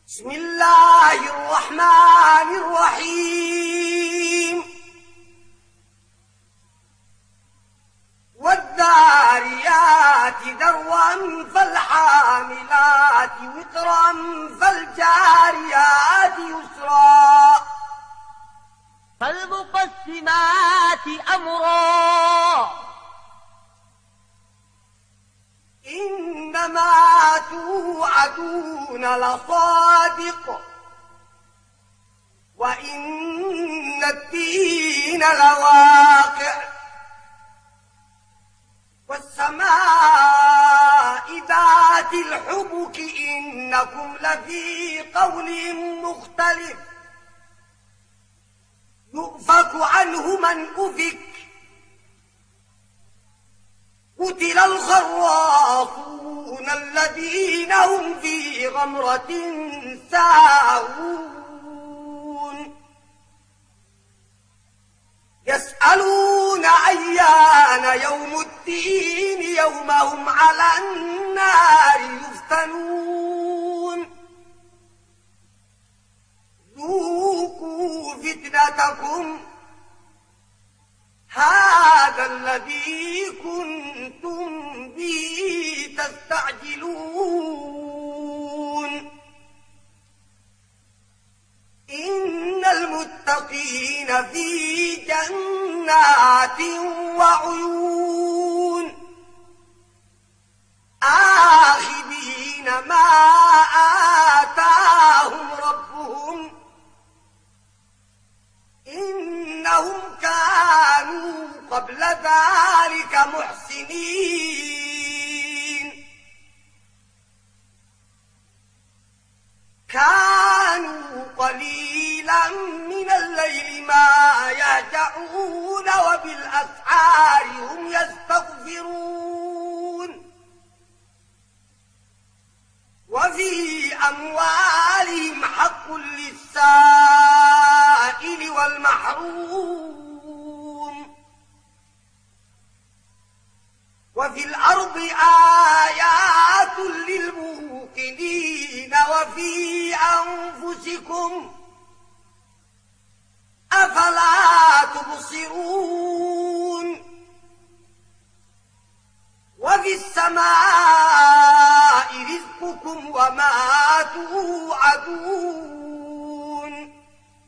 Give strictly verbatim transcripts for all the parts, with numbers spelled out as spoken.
بسم الله الرحمن الرحيم والذاريات ذروا فالحاملات وقرا فالجاريات يسرا فالمقسمات أمرا إنما توعدون لصادق وإن الدين لواقع والسماء ذات الحبك إنكم لفي قول مختلف يؤفك عنه من أفك قتل الخراصون الذين هم في غمرة ساهون يسألون أيان يوم الدين يوم هم على النار يفتنون ذوقوا فتنتكم هذا الذي كنتم به تستعجلون إن المتقين في جنات وعيون آخذين ما آتاهم ربهم إنهم كانوا قبل ذلك محسنين كانوا قليلا من الليل ما يهجعون وبالأسحار هم يستغفرون وفي أموالهم حق للسائل والمحروم وفي الأرض آيات للموقنين وفي أنفسكم أفلا تبصرون وفي السماء رزقكم وما توعدون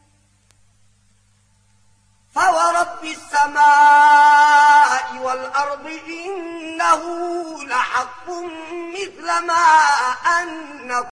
فورب السماء والأرض إنه لحق مثل ما أنكم